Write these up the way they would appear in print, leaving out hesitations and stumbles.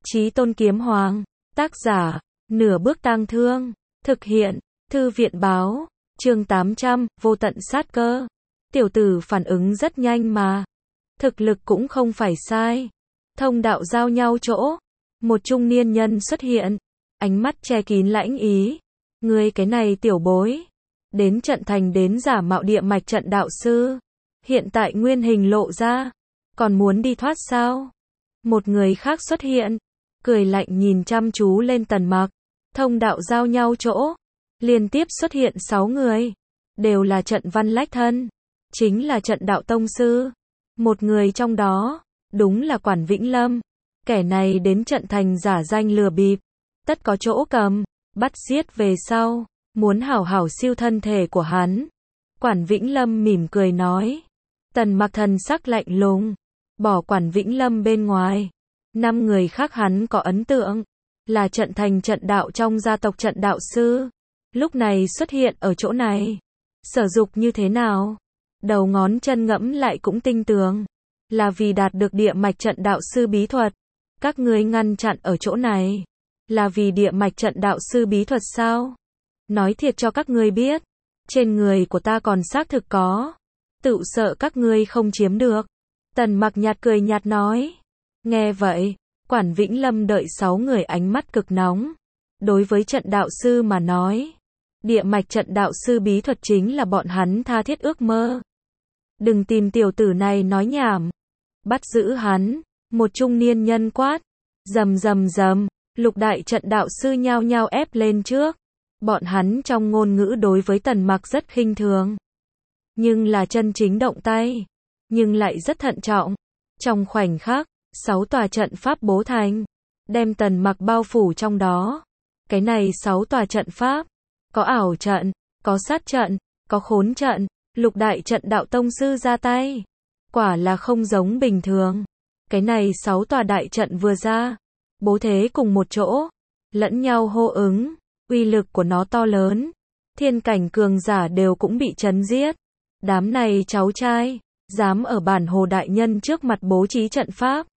Chí Tôn Kiếm Hoàng, tác giả, Nửa Bước Tang Thương, thực hiện, Thư viện báo, chương 800, vô tận sát cơ. Tiểu tử phản ứng rất nhanh mà. Thực lực cũng không phải sai. Thông đạo giao nhau chỗ. Một trung niên nhân xuất hiện. Ánh mắt che kín lãnh ý. Ngươi cái này tiểu bối. Đến trận thành đến giả mạo địa mạch trận đạo sư. Hiện tại nguyên hình lộ ra. Còn muốn đi thoát sao? Một người khác xuất hiện. Cười lạnh nhìn chăm chú lên Tần Mặc. Thông đạo giao nhau chỗ. Liên tiếp xuất hiện 6 người. Đều là trận văn lách thân. Chính là trận đạo tông sư. Một người trong đó, đúng là Quản Vĩnh Lâm. Kẻ này đến trận thành giả danh lừa bịp. Tất có chỗ cầm. Bắt giết về sau. Muốn hảo hảo siêu thân thể của hắn. Quản Vĩnh Lâm mỉm cười nói. Tần Mặc thần sắc lạnh lùng. Bỏ Quản Vĩnh Lâm bên ngoài. 5 người khác hắn có ấn tượng. Là trận thành trận đạo trong gia tộc trận đạo sư. Lúc này xuất hiện ở chỗ này. Sở dục như thế nào? Đầu ngón chân ngẫm lại cũng tinh tường. Là vì đạt được địa mạch trận đạo sư bí thuật. Các ngươi ngăn chặn ở chỗ này. Là vì địa mạch trận đạo sư bí thuật sao? Nói thiệt cho các ngươi biết. Trên người của ta còn xác thực có. Tự sợ các ngươi không chiếm được. Tần Mặc nhạt cười nhạt nói. Nghe vậy, Quản Vĩnh Lâm đợi 6 người ánh mắt cực nóng. Đối với trận đạo sư mà nói. Địa mạch trận đạo sư bí thuật chính là bọn hắn tha thiết ước mơ. Đừng tìm tiểu tử này nói nhảm. Bắt giữ hắn. Một trung niên nhân quát. Rầm rầm rầm. Lục đại trận đạo sư nhao nhao ép lên trước. Bọn hắn trong ngôn ngữ đối với Tần Mặc rất khinh thường. Nhưng là chân chính động tay. Nhưng lại rất thận trọng. Trong khoảnh khắc, 6 tòa trận pháp bố thành. Đem Tần Mặc bao phủ trong đó. Cái này 6 tòa trận pháp. Có ảo trận, có sát trận, có khốn trận. Lục đại trận đạo tông sư ra tay. Quả là không giống bình thường. Cái này 6 tòa đại trận vừa ra. Bố thế cùng một chỗ. Lẫn nhau hô ứng. Uy lực của nó to lớn. Thiên cảnh cường giả đều cũng bị chấn giết. Đám này cháu trai. Dám ở bản hồ đại nhân trước mặt bố trí trận pháp.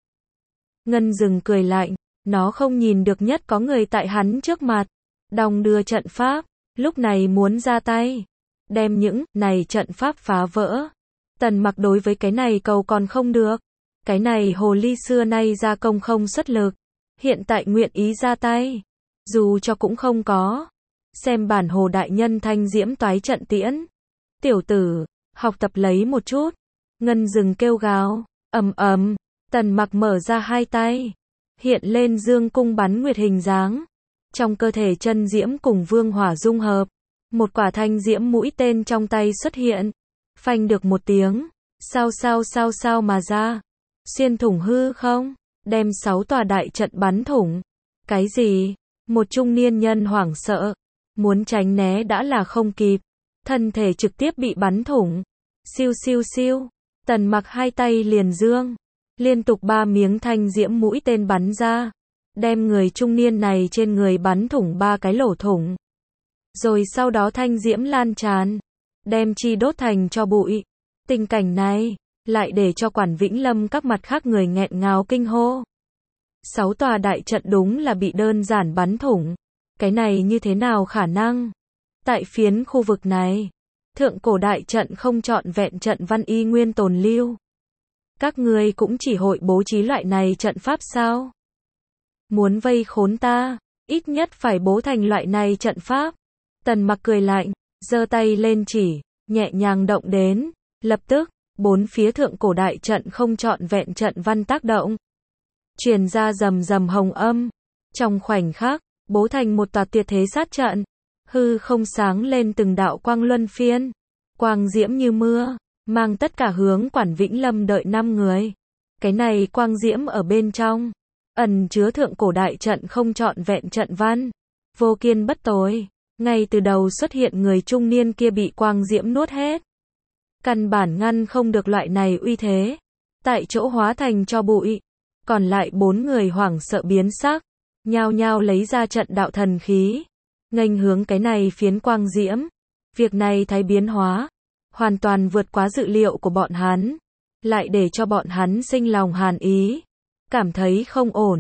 Ngân Dừng cười lạnh. Nó không nhìn được nhất có người tại hắn trước mặt. Đong đưa trận pháp. Lúc này muốn ra tay. Đem những này trận pháp phá vỡ. Tần Mặc đối với cái này cầu còn không được. Cái này hồ ly xưa nay ra công không xuất lực. Hiện tại nguyện ý ra tay. Dù cho cũng không có. Xem bản hồ đại nhân thanh diễm toái trận tiễn. Tiểu tử, học tập lấy một chút. Ngân Dừng kêu gào. Ầm ầm. Tần Mặc mở ra hai tay. Hiện lên dương cung bắn nguyệt hình dáng. Trong cơ thể chân diễm cùng vương hỏa dung hợp. Một quả thanh diễm mũi tên trong tay xuất hiện. Phanh được một tiếng. Sao mà ra. Xuyên thủng hư không. Đem 6 tòa đại trận bắn thủng. Cái gì? Một trung niên nhân hoảng sợ. Muốn tránh né đã là không kịp. Thân thể trực tiếp bị bắn thủng. Siêu. Tần Mặc hai tay liền dương. Liên tục 3 miếng thanh diễm mũi tên bắn ra. Đem người trung niên này trên người bắn thủng 3 cái lỗ thủng. Rồi sau đó thanh diễm lan tràn. Đem chi đốt thành cho bụi. Tình cảnh này, lại để cho Quản Vĩnh Lâm các mặt khác người nghẹn ngào kinh hô. 6 tòa đại trận đúng là bị đơn giản bắn thủng. Cái này như thế nào khả năng? Tại phiến khu vực này, thượng cổ đại trận không trọn vẹn trận văn y nguyên tồn lưu. Các ngươi cũng chỉ hội bố trí loại này trận pháp sao? Muốn vây khốn ta, ít nhất phải bố thành loại này trận pháp. Tần Mặc cười lạnh, giơ tay lên chỉ, nhẹ nhàng động đến. Lập tức, 4 phía thượng cổ đại trận không trọn vẹn trận văn tác động. Truyền ra rầm rầm hồng âm. Trong khoảnh khắc, bố thành một tòa tuyệt thế sát trận. Hư không sáng lên từng đạo quang luân phiên. Quang diễm như mưa, mang tất cả hướng Quản Vĩnh Lâm đợi 5 người. Cái này quang diễm ở bên trong. Ẩn chứa thượng cổ đại trận không trọn vẹn trận văn. Vô kiên bất tồi. Ngay từ đầu xuất hiện người trung niên kia bị quang diễm nuốt hết. Căn bản ngăn không được loại này uy thế. Tại chỗ hóa thành cho bụi. Còn lại 4 người hoảng sợ biến sắc. Nhao nhao lấy ra trận đạo thần khí. Nghênh hướng cái này phiến quang diễm. Việc này thái biến hóa. Hoàn toàn vượt quá dự liệu của bọn hắn. Lại để cho bọn hắn sinh lòng hàn ý. Cảm thấy không ổn.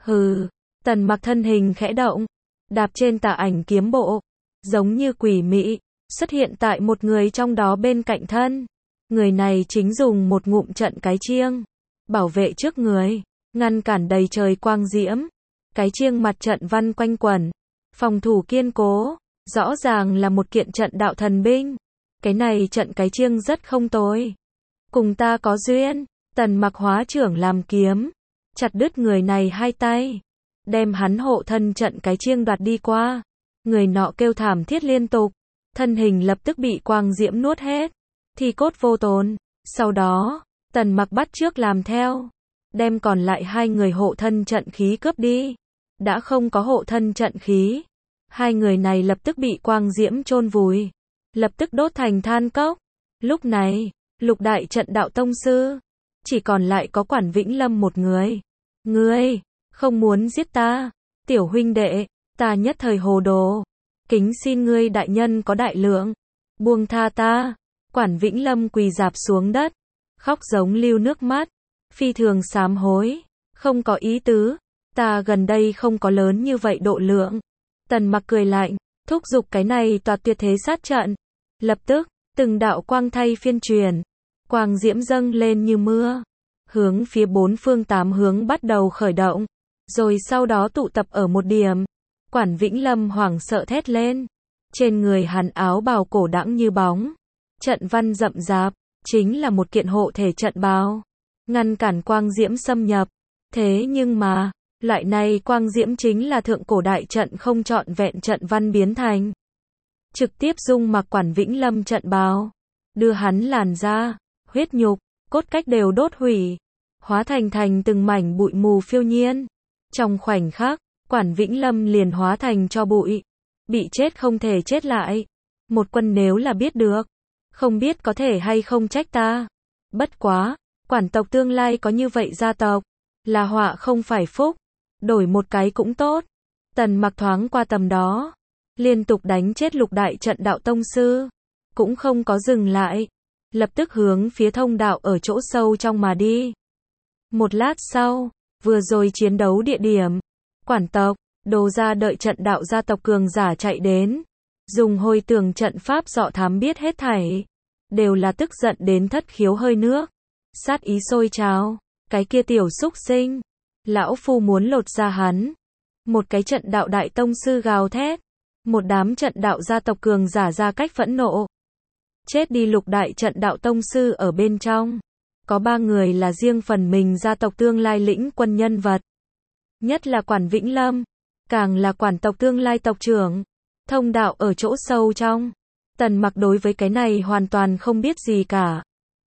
Hừ, Tần Mặc thân hình khẽ động, đạp trên tà ảnh kiếm bộ, giống như quỷ mị, xuất hiện tại một người trong đó bên cạnh thân. Người này chính dùng một ngụm trận cái chiêng, bảo vệ trước người, ngăn cản đầy trời quang diễm. Cái chiêng mặt trận văn quanh quẩn, phòng thủ kiên cố, rõ ràng là một kiện trận đạo thần binh. Cái này trận cái chiêng rất không tồi. Cùng ta có duyên, Tần Mặc hóa trưởng làm kiếm, chặt đứt người này hai tay, đem hắn hộ thân trận cái chiêng đoạt đi qua. Người nọ kêu thảm thiết liên tục, thân hình lập tức bị quang diễm nuốt hết, thi cốt vô tồn. Sau đó, Tần Mặc bắt chước làm theo, đem còn lại hai người hộ thân trận khí cướp đi. Đã không có hộ thân trận khí, hai người này lập tức bị quang diễm chôn vùi, lập tức đốt thành than cốc. Lúc này, lục đại trận đạo tông sư, chỉ còn lại có Quản Vĩnh Lâm một người. Ngươi, không muốn giết ta, tiểu huynh đệ, ta nhất thời hồ đồ, kính xin ngươi đại nhân có đại lượng, buông tha ta. Quản Vĩnh Lâm quỳ rạp xuống đất, khóc giống lưu nước mắt, phi thường sám hối, không có ý tứ, ta gần đây không có lớn như vậy độ lượng. Tần Mặc cười lạnh, thúc giục cái này tòa tuyệt thế sát trận. Lập tức, từng đạo quang thay phiên truyền, quang diễm dâng lên như mưa, hướng phía bốn phương tám hướng bắt đầu khởi động, rồi sau đó tụ tập ở một điểm. Quản Vĩnh Lâm hoảng sợ thét lên, trên người hắn áo bào cổ đãng như bóng, trận văn rậm rạp, chính là một kiện hộ thể trận bào, ngăn cản quang diễm xâm nhập. Thế nhưng mà, loại này quang diễm chính là thượng cổ đại trận không trọn vẹn trận văn biến thành, trực tiếp dung mặc Quản Vĩnh Lâm trận bào, đưa hắn làn da, huyết nhục, cốt cách đều đốt hủy, hóa thành từng mảnh bụi mù phiêu nhiên. Trong khoảnh khắc, Quản Vĩnh Lâm liền hóa thành tro bụi, bị chết không thể chết lại. Một quân nếu là biết được, không biết có thể hay không trách ta. Bất quá, Quản tộc tương lai có như vậy gia tộc, là họa không phải phúc, đổi một cái cũng tốt. Tần Mặc thoáng qua tầm đó, liên tục đánh chết lục đại trận đạo tông sư, cũng không có dừng lại, lập tức hướng phía thông đạo ở chỗ sâu trong mà đi. Một lát sau, vừa rồi chiến đấu địa điểm, Quản tộc, Đồ gia đợi trận đạo gia tộc cường giả chạy đến, dùng hồi tường trận pháp dọ thám biết hết thảy, đều là tức giận đến thất khiếu hơi nước, sát ý sôi trào. Cái kia tiểu xúc sinh, lão phu muốn lột ra hắn. Một cái trận đạo đại tông sư gào thét, một đám trận đạo gia tộc cường giả ra cách phẫn nộ. Chết đi lục đại trận đạo tông sư ở bên trong, có 3 người là riêng phần mình gia tộc tương lai lĩnh quân nhân vật. Nhất là Quản Vĩnh Lâm, càng là Quản tộc tương lai tộc trưởng. Thông đạo ở chỗ sâu trong, Tần Mặc đối với cái này hoàn toàn không biết gì cả.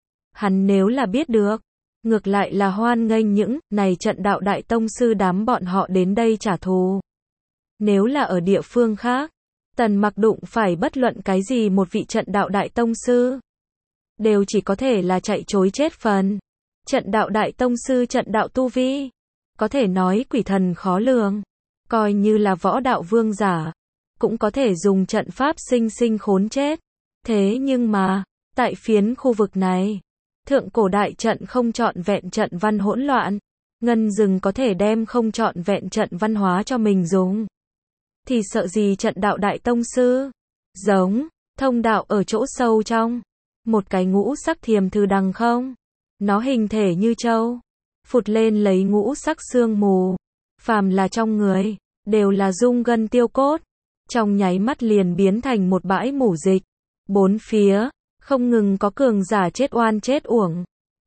Hắn nếu là biết được, ngược lại là hoan nghênh những này trận đạo đại tông sư đám bọn họ đến đây trả thù. Nếu là ở địa phương khác, Tần Mặc đụng phải bất luận cái gì một vị trận đạo đại tông sư, đều chỉ có thể là chạy chối chết phần. Trận đạo đại tông sư trận đạo tu vi, có thể nói quỷ thần khó lường, coi như là võ đạo vương giả, cũng có thể dùng trận pháp sinh sinh khốn chết. Thế nhưng mà, tại phiến khu vực này, thượng cổ đại trận không trọn vẹn trận văn hỗn loạn, Ngân Dừng có thể đem không trọn vẹn trận văn hóa cho mình dùng, thì sợ gì trận đạo đại tông sư. Giống, thông đạo ở chỗ sâu trong, một cái ngũ sắc thiềm thư đằng không, nó hình thể như trâu, phụt lên lấy ngũ sắc sương mù, phàm là trong người, đều là dung gân tiêu cốt, trong nháy mắt liền biến thành một bãi mủ dịch. Bốn phía, không ngừng có cường giả chết oan chết uổng.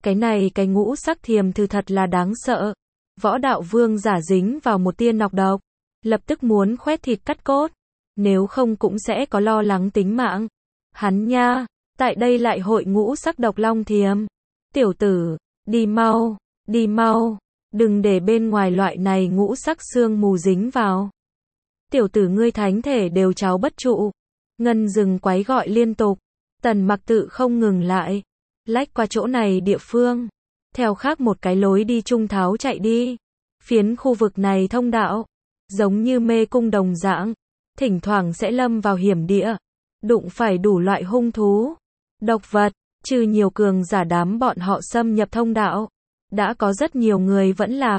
Cái ngũ sắc thiềm thư thật là đáng sợ. Võ đạo vương giả dính vào một tia nọc độc, lập tức muốn khoét thịt cắt cốt, nếu không cũng sẽ có lo lắng tính mạng. Hắn nha, tại đây lại hội ngũ sắc độc long thiềm. Tiểu tử, đi mau, đừng để bên ngoài loại này ngũ sắc sương mù dính vào. Tiểu tử ngươi thánh thể đều tráo bất trụ. Ngân Dừng quái gọi liên tục. Tần Mặc tự không ngừng lại, lách qua chỗ này địa phương, theo khác một cái lối đi trung tháo chạy đi. Phiến khu vực này thông đạo, giống như mê cung đồng dạng, thỉnh thoảng sẽ lâm vào hiểm địa, đụng phải đủ loại hung thú, độc vật, trừ nhiều cường giả đám bọn họ xâm nhập thông đạo, đã có rất nhiều người vẫn lạc.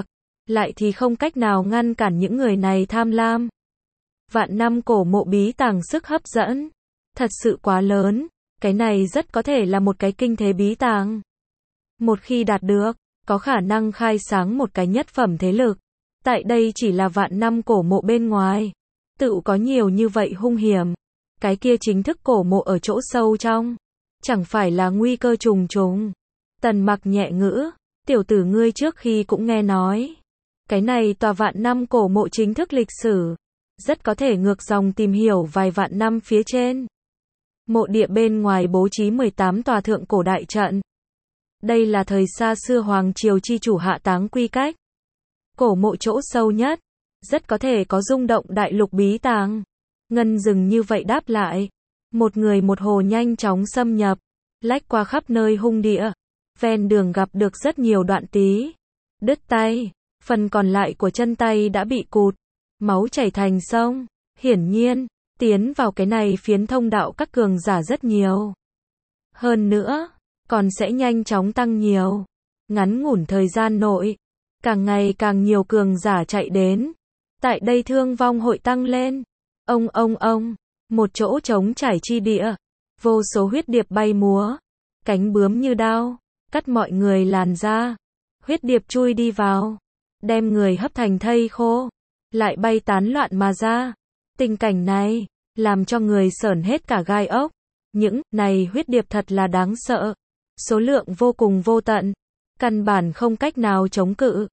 lại thì không cách nào ngăn cản những người này tham lam. Vạn năm cổ mộ bí tàng sức hấp dẫn, thật sự quá lớn, cái này rất có thể là một cái kinh thế bí tàng. Một khi đạt được, có khả năng khai sáng một cái nhất phẩm thế lực. Tại đây chỉ là vạn năm cổ mộ bên ngoài, tự có nhiều như vậy hung hiểm. Cái kia chính thức cổ mộ ở chỗ sâu trong, chẳng phải là nguy cơ trùng trùng. Tần Mặc nhẹ ngữ, tiểu tử ngươi trước khi cũng nghe nói. Cái này tòa vạn năm cổ mộ chính thức lịch sử, rất có thể ngược dòng tìm hiểu vài vạn năm phía trên. Mộ địa bên ngoài bố trí 18 tòa thượng cổ đại trận. Đây là thời xa xưa Hoàng Triều chi chủ hạ táng quy cách. Cổ mộ chỗ sâu nhất, rất có thể có rung động đại lục bí tàng. Ngân Dừng như vậy đáp lại. Một người một hồ nhanh chóng xâm nhập, lách qua khắp nơi hung địa. Ven đường gặp được rất nhiều đoạn tí, đứt tay, phần còn lại của chân tay đã bị cụt, máu chảy thành sông. Hiển nhiên, tiến vào cái này phiến thông đạo các cường giả rất nhiều. Hơn nữa, còn sẽ nhanh chóng tăng nhiều. Ngắn ngủn thời gian nội, càng ngày càng nhiều cường giả chạy đến. Tại đây thương vong hội tăng lên. Ông, một chỗ trống trải chi địa, vô số huyết điệp bay múa, cánh bướm như đao, cắt mọi người làn da. Huyết điệp chui đi vào, đem người hấp thành thây khô, lại bay tán loạn mà ra. Tình cảnh này, làm cho người sởn hết cả gai ốc. Những này huyết điệp thật là đáng sợ. Số lượng vô cùng vô tận, căn bản không cách nào chống cự.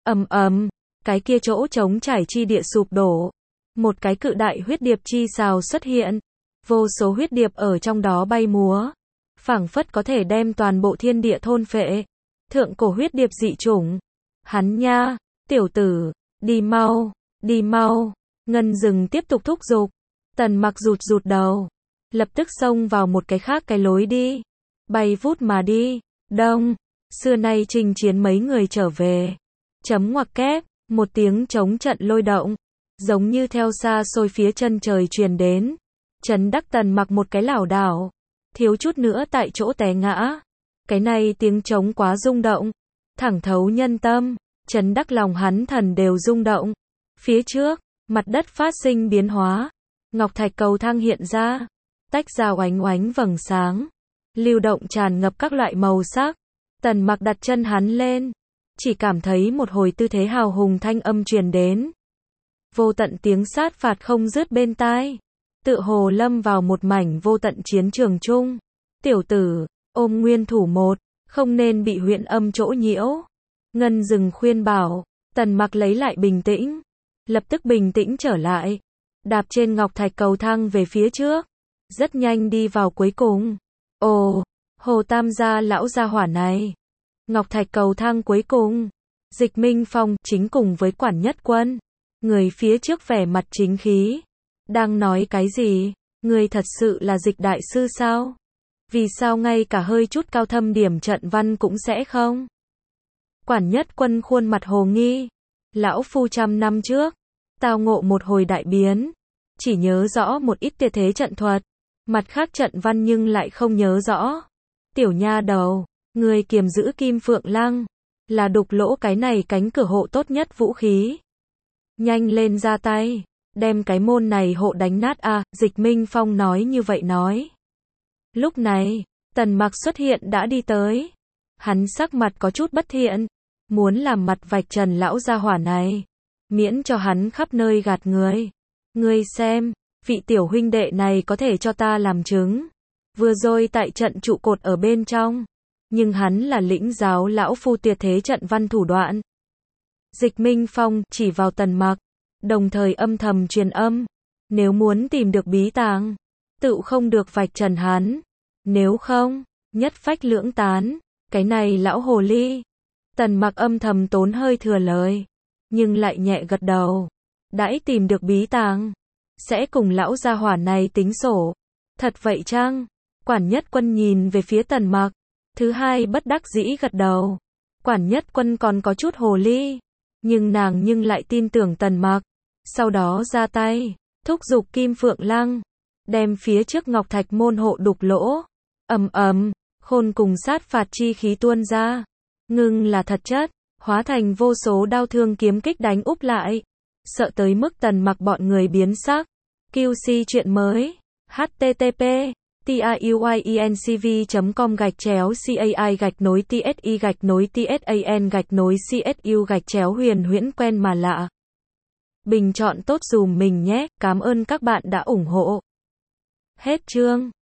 Cái kia chỗ trống trải chi địa sụp đổ. Một cái cự đại huyết điệp chi xào xuất hiện. Vô số huyết điệp ở trong đó bay múa, phảng phất có thể đem toàn bộ thiên địa thôn phệ. Thượng cổ huyết điệp dị chủng. Hắn nha, tiểu tử, đi mau. Ngân Dừng tiếp tục thúc giục. Tần Mặc rụt đầu, lập tức xông vào một cái khác cái lối đi, bay vút mà đi. Đông, xưa nay chinh chiến mấy người trở về. Chấm ngoặc kép, một tiếng trống trận lôi động, giống như theo xa xôi phía chân trời truyền đến, chấn đắc Tần Mặc một cái lảo đảo, thiếu chút nữa tại chỗ té ngã. Cái này tiếng trống quá rung động, thẳng thấu nhân tâm, chấn đắc lòng hắn thần đều rung động. Phía trước, mặt đất phát sinh biến hóa, ngọc thạch cầu thang hiện ra, tách ra oánh oánh vầng sáng, lưu động tràn ngập các loại màu sắc. Tần Mặc đặt chân hắn lên, chỉ cảm thấy một hồi tư thế hào hùng thanh âm truyền đến. Vô tận tiếng sát phạt không dứt bên tai, tựa hồ lâm vào một mảnh vô tận chiến trường chung. Tiểu tử, ôm nguyên thủ một, không nên bị huyễn âm chỗ nhiễu. Ngân Dừng khuyên bảo. Tần Mặc lấy lại bình tĩnh, lập tức bình tĩnh trở lại, đạp trên ngọc thạch cầu thang về phía trước, rất nhanh đi vào cuối cùng. Ồ, Hồ Tam gia lão gia hỏa này. Ngọc thạch cầu thang cuối cùng, Dịch Minh Phong chính cùng với Quản Nhất Quân, người phía trước vẻ mặt chính khí, đang nói cái gì? Người thật sự là Dịch đại sư sao? Vì sao ngay cả hơi chút cao thâm điểm trận văn cũng sẽ không? Quản Nhất Quân khuôn mặt hồ nghi. Lão phu 100 năm trước, tao ngộ một hồi đại biến, chỉ nhớ rõ một ít tuyệt thế trận thuật, mặt khác trận văn nhưng lại không nhớ rõ. Tiểu nha đầu, người kiềm giữ Kim Phượng Lăng, là đục lỗ cái này cánh cửa hộ tốt nhất vũ khí. Nhanh lên ra tay, đem cái môn này hộ đánh nát a. Dịch Minh Phong nói như vậy nói. Lúc này, Tần Mặc xuất hiện đã đi tới. Hắn sắc mặt có chút bất thiện, muốn làm mặt vạch trần lão gia hỏa này, miễn cho hắn khắp nơi gạt người. Ngươi xem, vị tiểu huynh đệ này có thể cho ta làm chứng. Vừa rồi tại trận trụ cột ở bên trong, nhưng hắn là lĩnh giáo lão phu tuyệt thế trận văn thủ đoạn. Dịch Minh Phong chỉ vào Tần Mặc, đồng thời âm thầm truyền âm, nếu muốn tìm được bí tàng, tự không được vạch trần hắn, nếu không, nhất phách lưỡng tán. Cái này lão hồ ly. Tần Mặc âm thầm tốn hơi thừa lời, nhưng lại nhẹ gật đầu. Đãi tìm được bí tàng, sẽ cùng lão gia hỏa này tính sổ. Thật vậy chăng? Quản Nhất Quân nhìn về phía Tần Mặc, thứ hai bất đắc dĩ gật đầu. Quản Nhất Quân còn có chút hồ ly, nhưng nàng lại tin tưởng Tần Mặc. Sau đó ra tay, thúc giục Kim Phượng Lăng, đem phía trước ngọc thạch môn hộ đục lỗ. Khôn cùng sát phạt chi khí tuôn ra, ngưng là thật chất, hóa thành vô số đao thương kiếm kích đánh úp lại. Sợ tới mức Tần Mặc bọn người biến sắc. QC chuyện mới. http tiuyencv.com/csi-tsan-huyền huyễn quen mà lạ. Bình chọn tốt dùm mình nhé, cảm ơn các bạn đã ủng hộ. Hết chương.